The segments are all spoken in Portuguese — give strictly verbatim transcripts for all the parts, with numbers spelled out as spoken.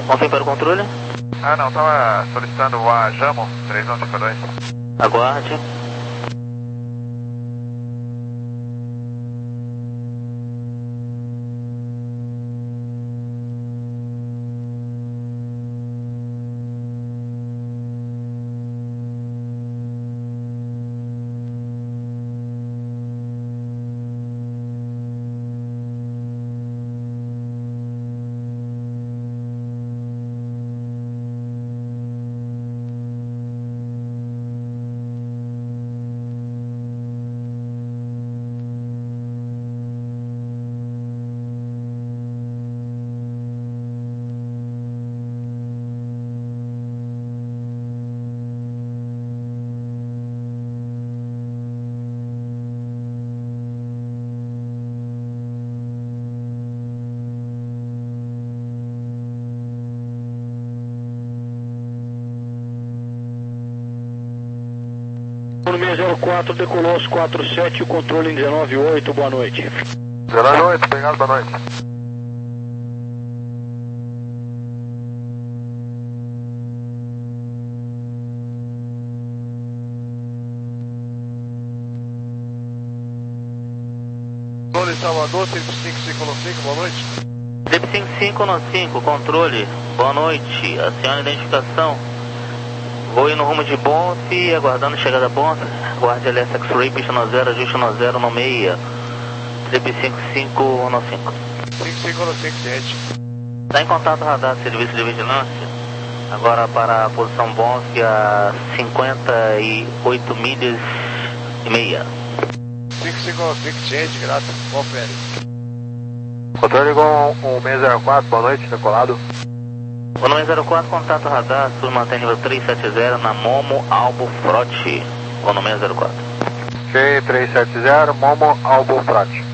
Confirme para o controle. Ah, não, estava solicitando o A Jamo três um cinco dois. Aguarde. seis zero quatro, decolou aos quatro sete, o controle em dezenove oito, boa noite. dezenove oito, obrigado, boa noite. Controle Salvador, três cinco cinco nove cinco, boa noite. três cinco cinco nove cinco, controle, boa noite. A senhora identificação. Vou ir no rumo de Bonfe, aguardando a chegada da Bonfe. Guarde L S X-Ray, pista no zero, ajuste no zero, no meia. três cinco cinco nove cinco. cinco cinco nove cinco, gente. Está em contato radar, serviço de vigilância. Agora para a posição Bonfe a cinquenta e oito milhas e meia. cinco cinco nove cinco, gente, graças. Confere. Controle com o seis zero quatro, boa noite, decolado. O número zero quatro, contato radar, sul mantém nível três sete zero na Momo Albo Frote. O número zero quatro. Ok, três sete zero, Momo Albo Frote.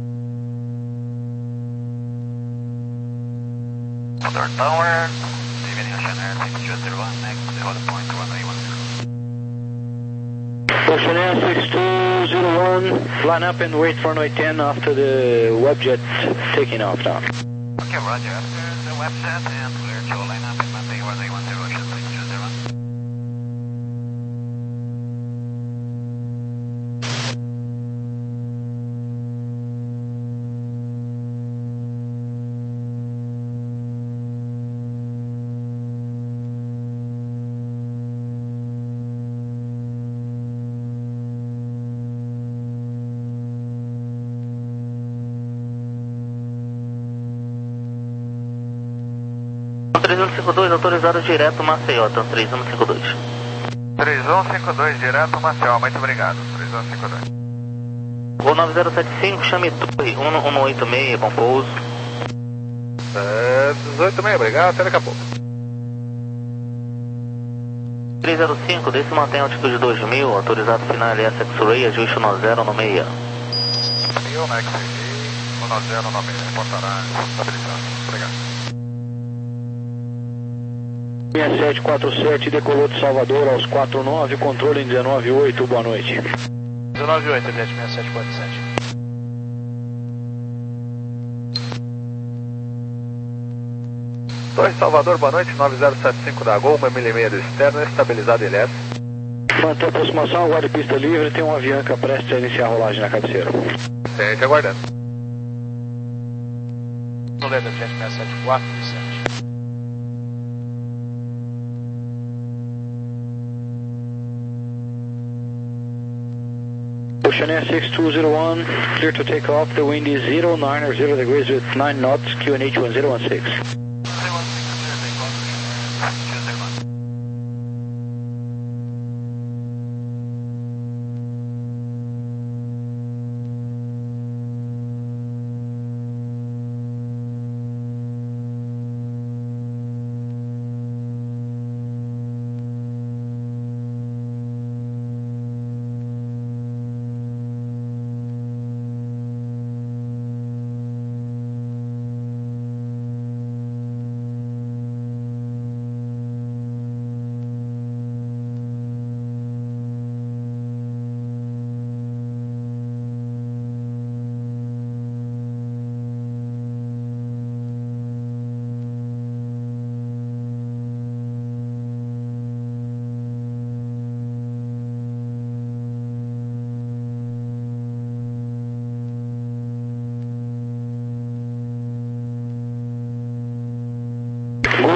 Motor Tower, Divine Ocean Air six two zero one, next, hold point one eight one zero. Ocean Air six two zero one, line up and wait for Noite ten after the Webjet's taking off now. Okay, roger, after the Webjet and clear to line up and maintain one eight one zero, Ocean six two zero one. três um cinco dois, autorizado direto Maceió, então três um cinco dois. três um cinco dois, direto Maceió, muito obrigado. três um cinco dois. Voo nove zero sete cinco, chame Torre um um oito seis, com pouso. É, dezoito e meia, obrigado, até daqui a pouco. três zero cinco, desse mantém altitude dois mil, autorizado final L S X-Ray, ajuste no zero, no meia. mil, Max, um nove zero nove, reportará estabilizado. Obrigado. seis sete quatro sete, decolou de Salvador aos quatro nove, controle em dezenove oito, boa noite. dezenove oito, gente, seis sete quatro sete. dois Salvador, boa noite, nove zero sete cinco da Gol, uma milha e meia do externo, estabilizado L S. Mantém aproximação, aguarde pista livre, tem um Avianca prestes a iniciar a rolagem na cabeceira. Gente, aguardando. Toledo, gente, seis sete quatro sete. Ocean Air six two zero one, clear to take off, the wind is zero nine or zero degrees with nine knots, Q N H one zero one six.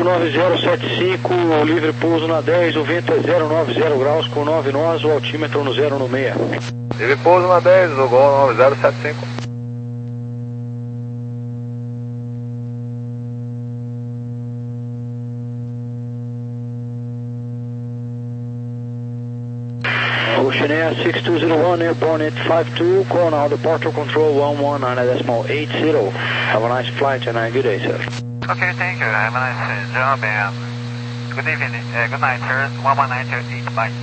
nove zero sete cinco, livre pouso na dez, o vento é zero nove zero graus com nove nós, o altímetro no zero no meia. Livre pouso na dez, no Gol nove zero sete cinco. Ocean Air six two zero one, airborne at five two, call now departure control one one nine decimal eight zero. Have a nice flight and a good day, sir. Okay, thank you. Have a nice uh, job and good evening. Uh, good night, sir. one one nine eight, bye.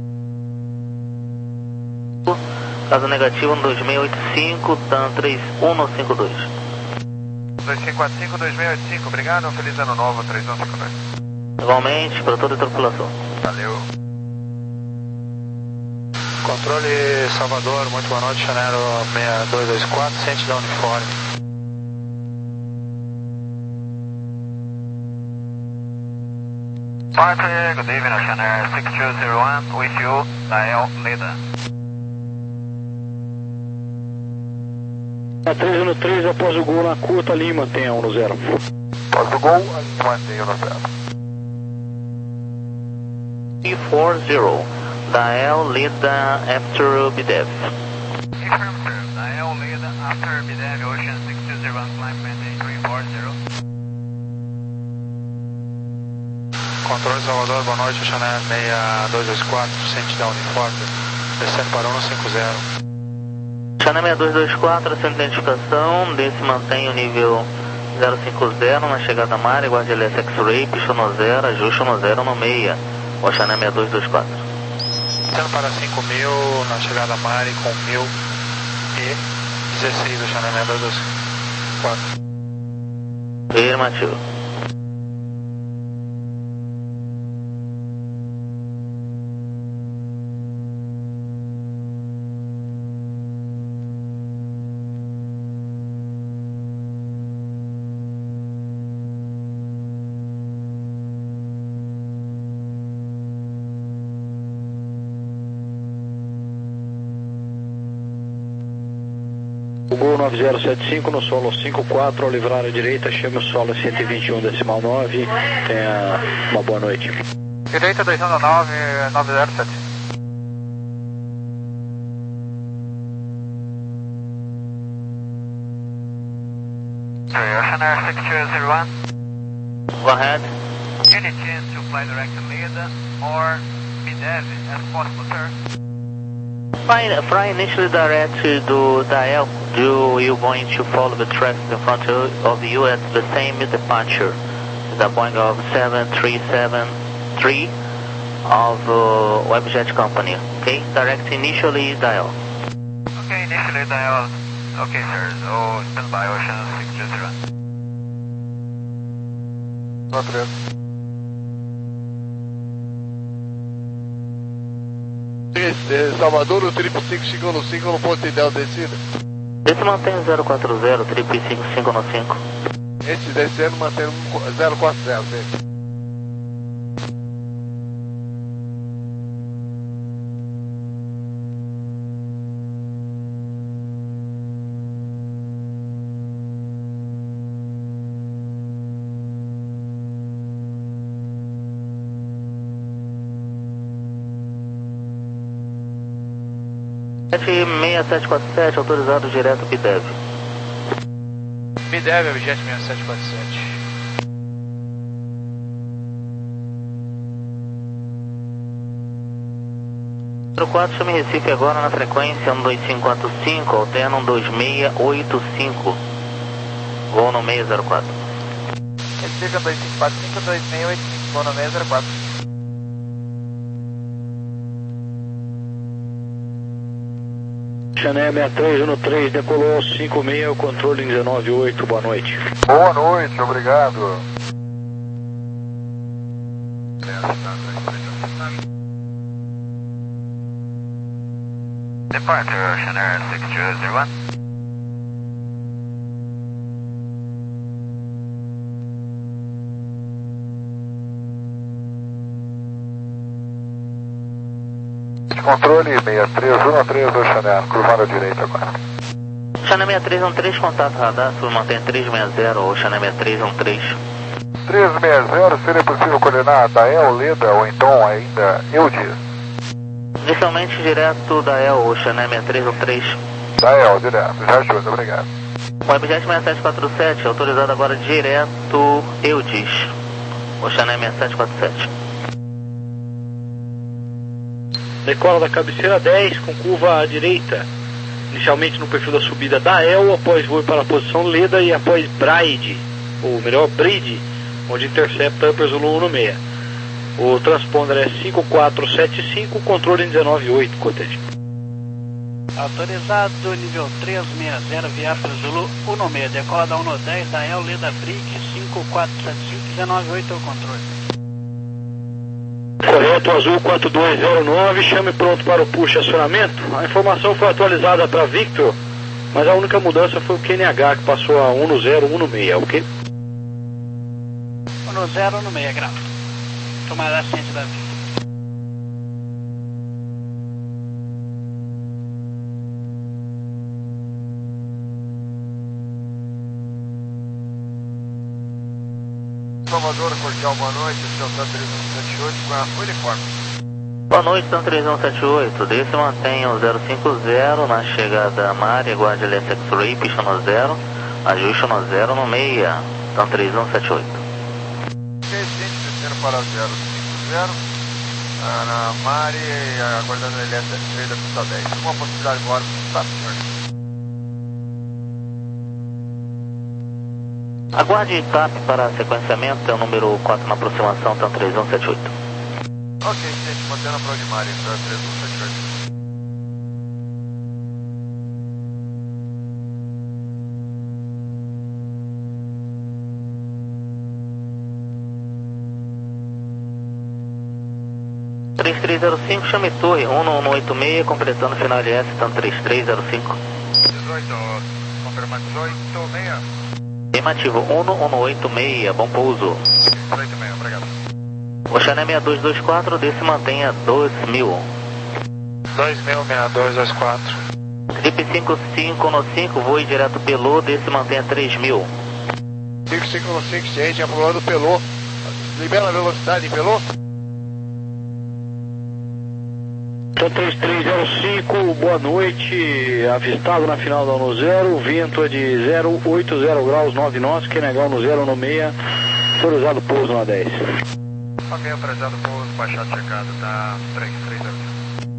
Caso negativo no dois seis oito cinco, T A N três um cinco dois. dois cinco quatro cinco, dois seis oito cinco, obrigado. Feliz ano novo, três um cinco dois. Igualmente, para toda a tripulação. Valeu. Controle Salvador, muito boa noite, Chanero seis dois dois quatro, ciente da uniforme. Party, good evening, Ocean Air six two zero one, with you, dial leader. A três no três, após o gol na curta, ali mantenha um no zero. Após o gol, mantenha um no zero. three four zero, dial leader after B D E V. Affirm, sir, dial leader after B D E V, Ocean six two zero one, climb maintain three four zero. Controle Salvador, boa noite, Ocean Air seis dois dois quatro, ciente da uniforme, descendo para um cinco zero. China seis dois dois quatro, sem identificação, desse mantém o nível zero cinco zero na chegada à mar, guarde L S X-Ray, pista no zero, ajuste no zero no meia, o China seis dois dois quatro. Descendo para cinco mil na chegada à mar com mil e dezesseis, o China seis dois dois quatro. Afirmativo. O Gol nove zero sete cinco no solo cinco quatro, ao livrar à direita, chame o solo cento e vinte e um decimal nove, tenha uma boa noite. Direita dois um nove, nove zero sete. Ocean Air six two zero one. Go ahead. Any chance to fly direct to leader or B D E V as possible, sir? Fly, fly initially direct to dial. You you going to follow the traffic in front of you at the same departure. The Boeing of seven three seven three of uh, Webjet Company. Okay, direct initially dial. Okay, initially dial. Okay, sir. So stand by, Ocean six two zero. Salvador, o triplo cinco chegou no cinco no ponto ideal de descida. Esse mantém zero quatro zero, triplo cinco cinco no cinco. Esse descendo mantém zero quatro zero, gente. seis sete quatro sete, autorizado direto B D E V. B D E V, Objet seis sete quatro sete. zero quatro, chame Recife agora na frequência um dois cinco quatro cinco, alterna um dois seis oito cinco. Voo no seis zero quatro. Recife um dois cinco quatro cinco, dois seis oito cinco, voo no seis zero quatro. Chané seis três um três, decolou cinco seis, o controle dezenove oito, boa noite. Boa noite, obrigado. Departure, Ocean Air six two zero one. Controle seis três um três do Chanel, cruzando à direita agora. Chanel seis três um três, contato radar, sul mantém três seis zero, ou Chanel seis três um três. três seis zero, seria possível coordenar da El, Leda ou então ainda Eudes? Inicialmente direto da E L, Ocean sessenta e três um três. Da El, direto, já ajuda, obrigado. Webjet sessenta e sete quatro sete, autorizado agora direto Eudes, Ocean sessenta e sete quatro sete. Decola da cabeceira dez com curva à direita, inicialmente no perfil da subida da E L, após voo para a posição Leda e após Bride, ou melhor, Bride, onde intercepta Upper Zulu um seis. O transponder é cinco quatro sete cinco, controle em dezenove oito, Cottage. Autorizado, nível três seis zero, via para Zulu um seis, decola da um dez, da E L, Leda Bridge, cinco quatro sete cinco, dezenove oito, o controle. Correto, Azul quatro dois zero nove, chame pronto para o push acionamento. A informação foi atualizada para Victor, mas a única mudança foi o Q N H, que passou a um zero um seis, ok? um zero um seis, grau. Tomada ciente da Victor. Salvador, cordial, boa noite, Celta três um sete oito, com a uniforme. Boa noite, Tan três um sete oito, desse mantenha o zero cinco zero na chegada Mari, aguarde L S X-Ray, pista no zero, ajuste no zero no seis, Tan três um sete oito. Ok, ciente, descendo para zero cinco zero, na Mari, aguardando L S X-Ray da pista dez. Alguma possibilidade agora? Tá, senhor. Aguarde T A P para sequenciamento, é o número quatro na aproximação, Tan três um sete oito. Ok, gente, mantendo a prova de Mari, Tan três um sete oito. três três zero cinco, chame torre, um um oito seis, completando final L S, Tan três três zero cinco. dezoito, confirma dezoito, seis. Afirmativo, um um oito seis, bom pouso. dezoito, seis, obrigado. Ocean seis dois dois quatro, desse mantenha dois mil. dois mil, seis dois dois quatro. Trip cinco cinco no cinco, voe direto Pelô, desse mantenha três mil. cinco cinco no cinco, ciente, apurando Pelô. Libera a velocidade em Pelô. Então três três zero cinco, boa noite, avistado na final da um zero, vento é de zero oito zero graus, nove nós, Q N H no zero no seis, autorizado pouso na dez. Ok, autorizado pouso, baixado checado, tá três três zero cinco.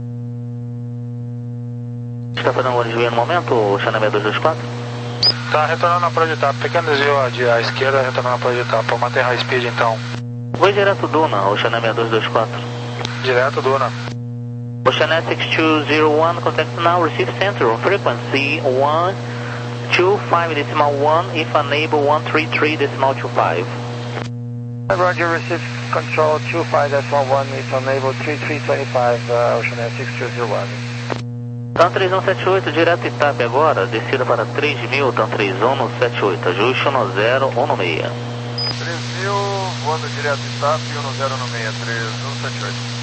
Está fazendo um desvio no momento, Ocean seis dois dois quatro? Tá retornando na prova de etapa, pequeno desvio de à esquerda, retornando na prova de etapa, manter high speed então. Voe direto Duna, Ocean seis dois dois quatro. Direto Duna. Ocean six two zero one, contact now, receive center, frequency one two five decimal one, if unable one three three decimal two five. Roger, receive control two five decimal one, if unable three three two five, uh, Ocean six two zero one. Tan três um sete oito, direto Itape agora, descida para três mil, Tan três um sete oito, ajuste no zero um seis. três mil, voando direto Itape, um zero um seis, três um sete oito.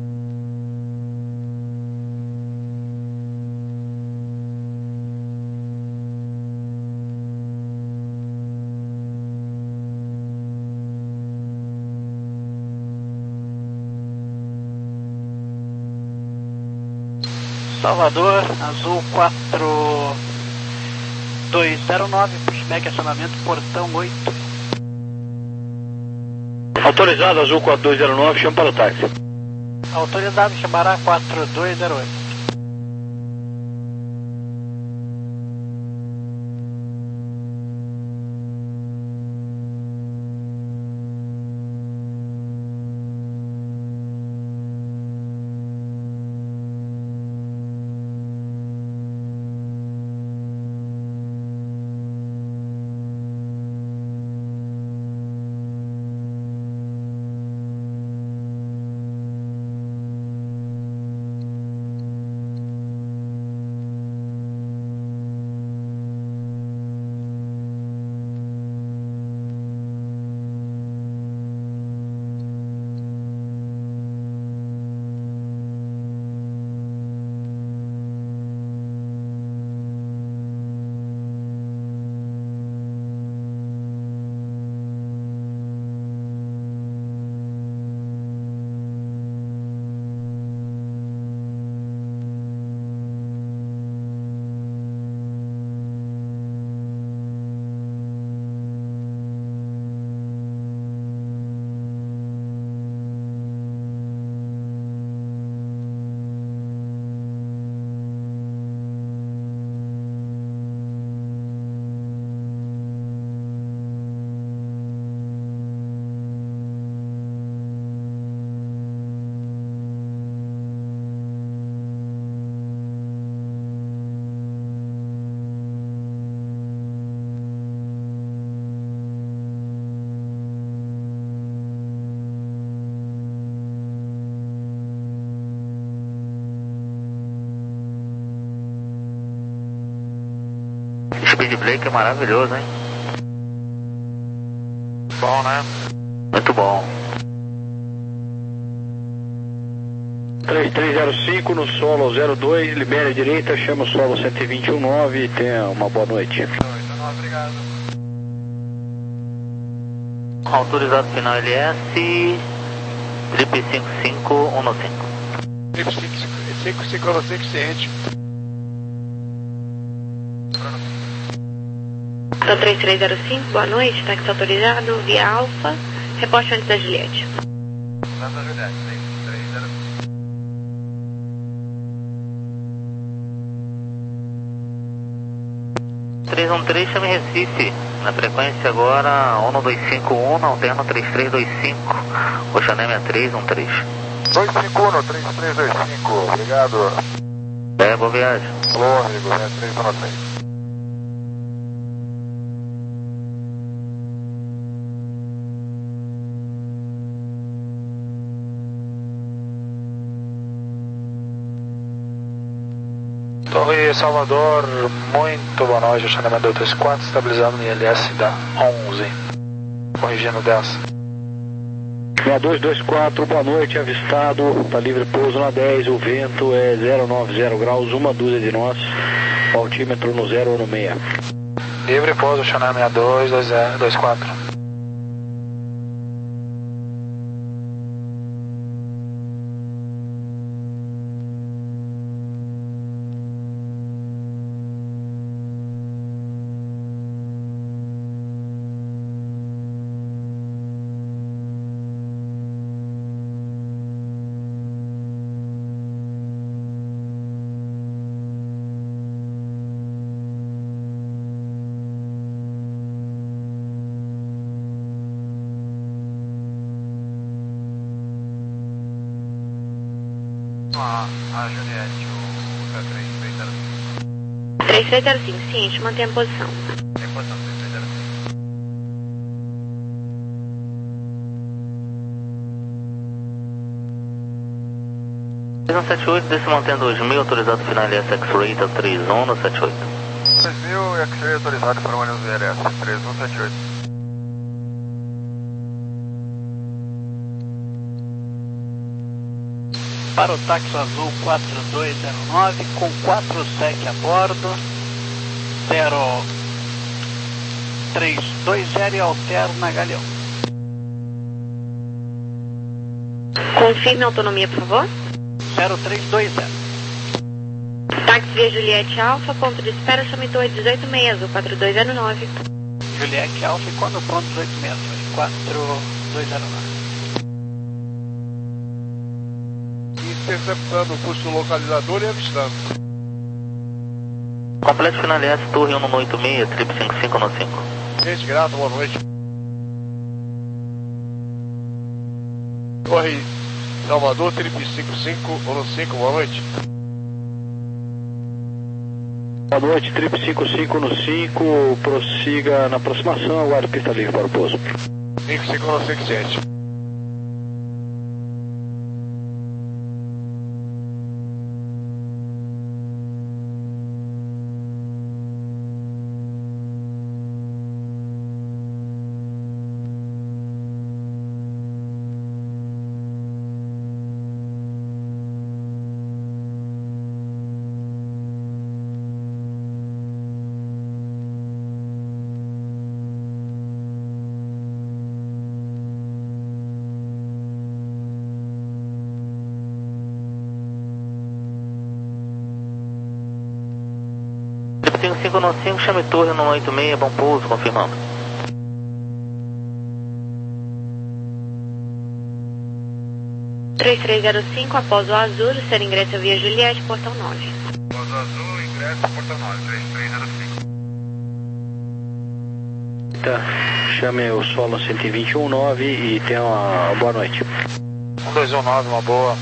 Salvador, Azul quatro dois zero nove, pushback, acionamento, portão oito. Autorizado, Azul quatro dois zero nove, chama para o táxi. Autorizado, chamará quatro dois zero oito. Blake é maravilhoso, hein? Bom, né? Muito bom. três três zero cinco no solo zero dois, libere a direita, chama o solo cento e vinte e um nove e tenha uma boa noite. Obrigado. Autorizado final L S, trip cinco cinco um cinco. Trip cinco cinco um cinco, ciente. Então três três zero cinco, boa noite, táxi autorizado, via Alfa, reporte antes da Juliette. Santa Juliette, três três zero cinco. três um três, chame Recife. Na frequência agora, um dois cinco um, alterno três três dois cinco. Oceanem é três um três. dois cinco um, três três dois cinco, obrigado. É, boa viagem. Alô, amigo, é três um três. Torre Salvador, muito boa noite, Oceanem dois três quatro, estabilizado no I L S da onze, corrigindo dez. seis dois dois quatro, boa noite, avistado, tá livre pouso na dez, o vento é zero nove zero graus, uma dúzia de nós, altímetro no zero um seis. Livre pouso, Oceanem seis dois dois quatro. A, a Juliette, o três três zero cinco. três três zero cinco, ciente, mantenha a posição. Tem posição três três zero cinco. três um sete oito, desce mantendo dois mil, autorizado final L S X-Ray, tá três um no sete oito. dois mil, X-Ray autorizado para o ônibus V L S, três um sete oito. Para o táxi azul quatro dois zero nove, com quatro sec a bordo, zero três dois zero e alterna Galeão. Confirme a autonomia, por favor. zero três dois zero. Táxi via Juliette Alfa, ponto de espera, chame torre dezoito seis, azul quatro dois zero nove. Juliette Alfa e quando pronto dezoito seis, quatro dois zero nove. Interceptando o custo localizador e avistando. Complete final L S, torre um oito seis, trip cinco cinco um cinco. Gente, grato, boa noite. Torre Salvador, trip cinco cinco um cinco, boa noite. Boa noite, trip cinco cinco no cinco, prossiga na aproximação, aguarde pista livre para o pouso. cinco cinco um cinco, gente. cinco cinco um cinco, chame torre um oito seis, bom pouso, confirmando. três três zero cinco, após o azul, ser ingresso via Juliette, portão nove. Após o azul, ingresso, portão nove, três três zero cinco. Tá, chame o solo cento e vinte e um nove e tenha uma boa noite. um dois um nove, uma boa.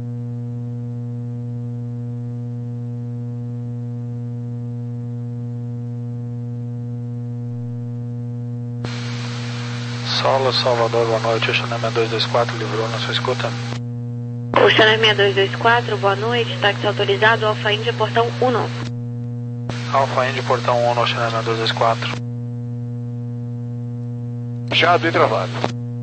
Solo Salvador, boa noite, Oceanem dois dois quatro, livrou na sua escuta. Oceanem seis dois dois quatro, boa noite, táxi autorizado, Alfa Índia, portão um. Alfa Indy, portão um no China dois dois quatro. Fechado e travado.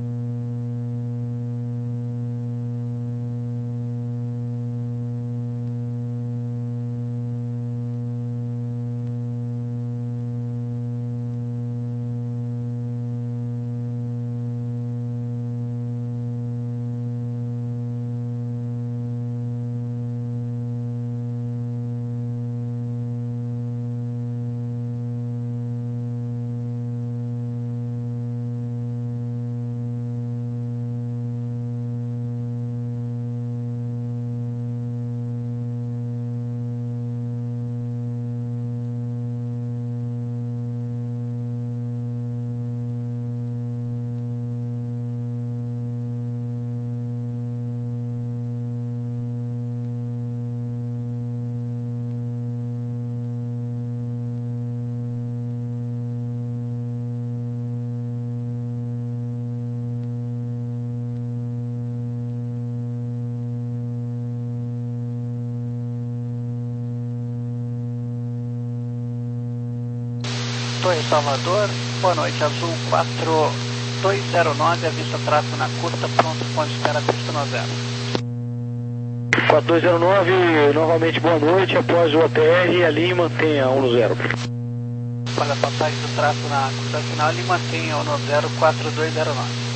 Torre Salvador, boa noite, Azul quatro dois zero nove, avista tráfego na curta, pronto, ponto de espera, pista no zero. quatro dois zero nove, novamente boa noite, após o A T R, ali mantenha um no zero. Para a passagem do tráfego na curta final, ele mantenha um no zero, quatro dois zero nove.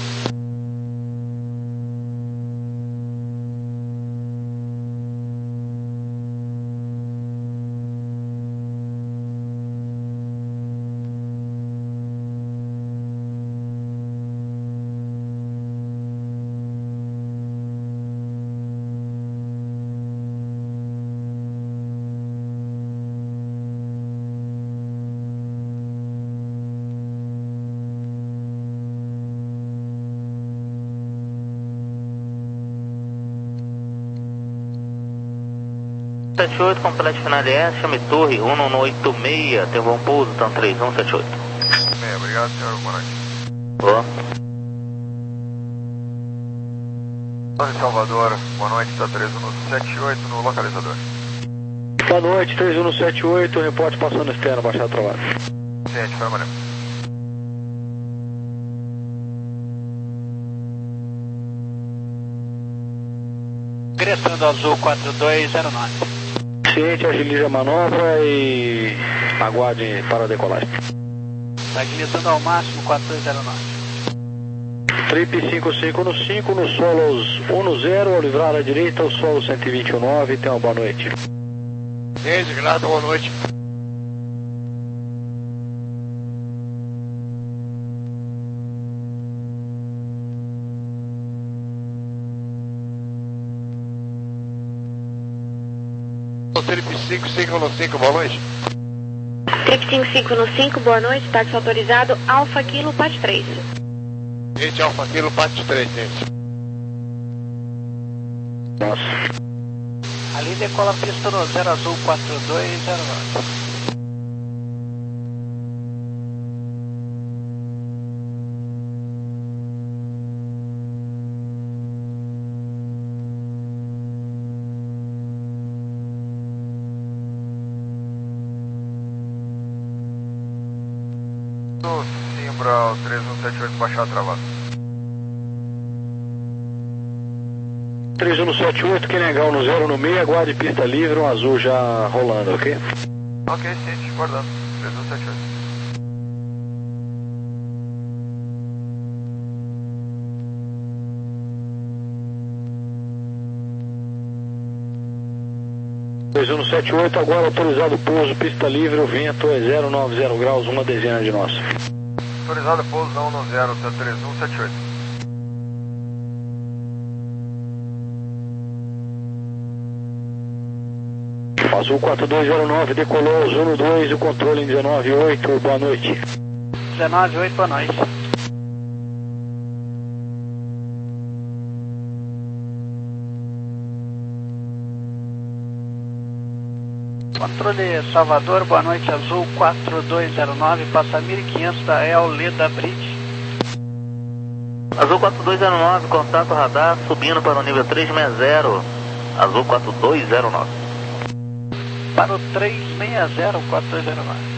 sete oito, complete final S, chame torre um um oito seis, tem bom pouso, então três um sete oito. Bem, obrigado, senhor, boa noite. Boa. Torre Salvador, boa noite, está três um sete oito no localizador. Boa noite, três um sete oito, reporte passando externo, baixado trabalho. Ciente, foi amanhã. Ingressando Azul quatro dois zero nove. Ciente, agilize a manobra e aguarde para a decolagem. Está agilizando ao máximo quatro dois zero nove. Trip cinco cinco no cinco, no solos um no zero, ao livrar à direita, o solo cento e vinte e nove, tenha uma boa noite. Ciente, grato, boa noite. Trip cinco cinco no cinco, boa noite. Trip cinco cinco no cinco, boa noite, táxi autorizado, Alfa Kilo, Pat três. Gente, Alfa Kilo, Pat três, gente. Nossa. Ali decola a pista no zero Azul quatro dois zero nove. Simbra três um sete oito, baixado travado. três um sete oito, que legal, no zero no meio, aguarde pista livre, um azul já rolando, ok? Ok, ciente, guardando. três um sete oito. três um sete oito, agora autorizado pouso, pista livre, o vento é zero nove zero graus, uma dezena de nós. Autorizado pouso um no zero, três um sete oito. Azul quatro dois zero nove, decolou, Azul no dois, o controle em dezenove oito, boa noite. dezenove oito, boa noite. Controle Salvador, boa noite, Azul quatro dois zero nove, passa mil e quinhentos da El Leda Bridge. Azul quatro dois zero nove, contato radar, subindo para o nível trezentos e sessenta. Azul quatro dois zero nove. para o três seis zero quatro dois zero nove.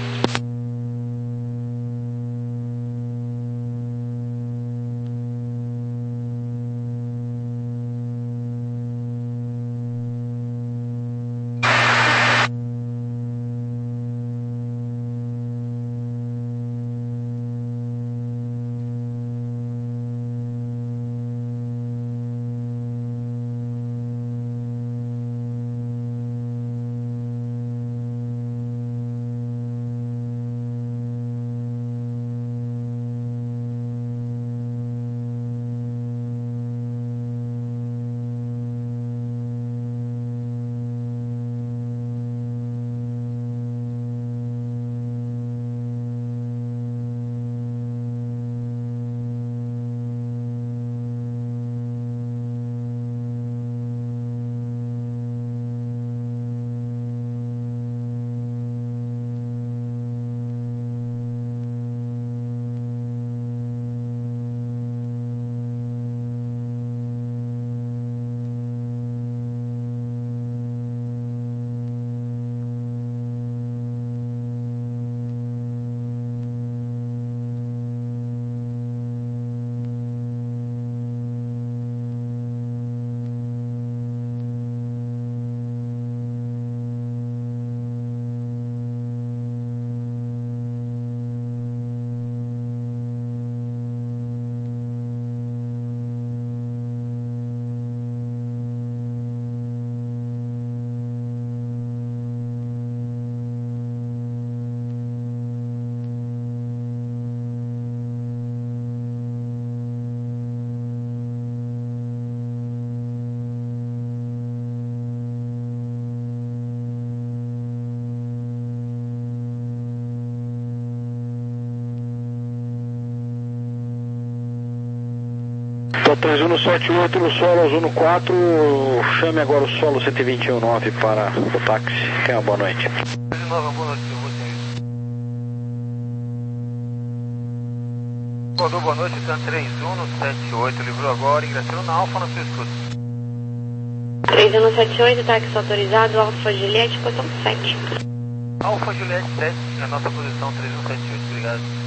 três um sete oito no solo, Zuno quatro, chame agora o solo cento e vinte e um nove para o táxi. Tenha uma boa noite. De novo, boa noite, eu vou ter isso. Rodou, boa noite, Tan três um sete oito, livrou agora, ingressando na Alfa na sua escuta. três um sete oito, táxi autorizado, Alfa Juliette, posição sete. Alfa Juliette sete, a nossa posição três um sete oito, obrigado.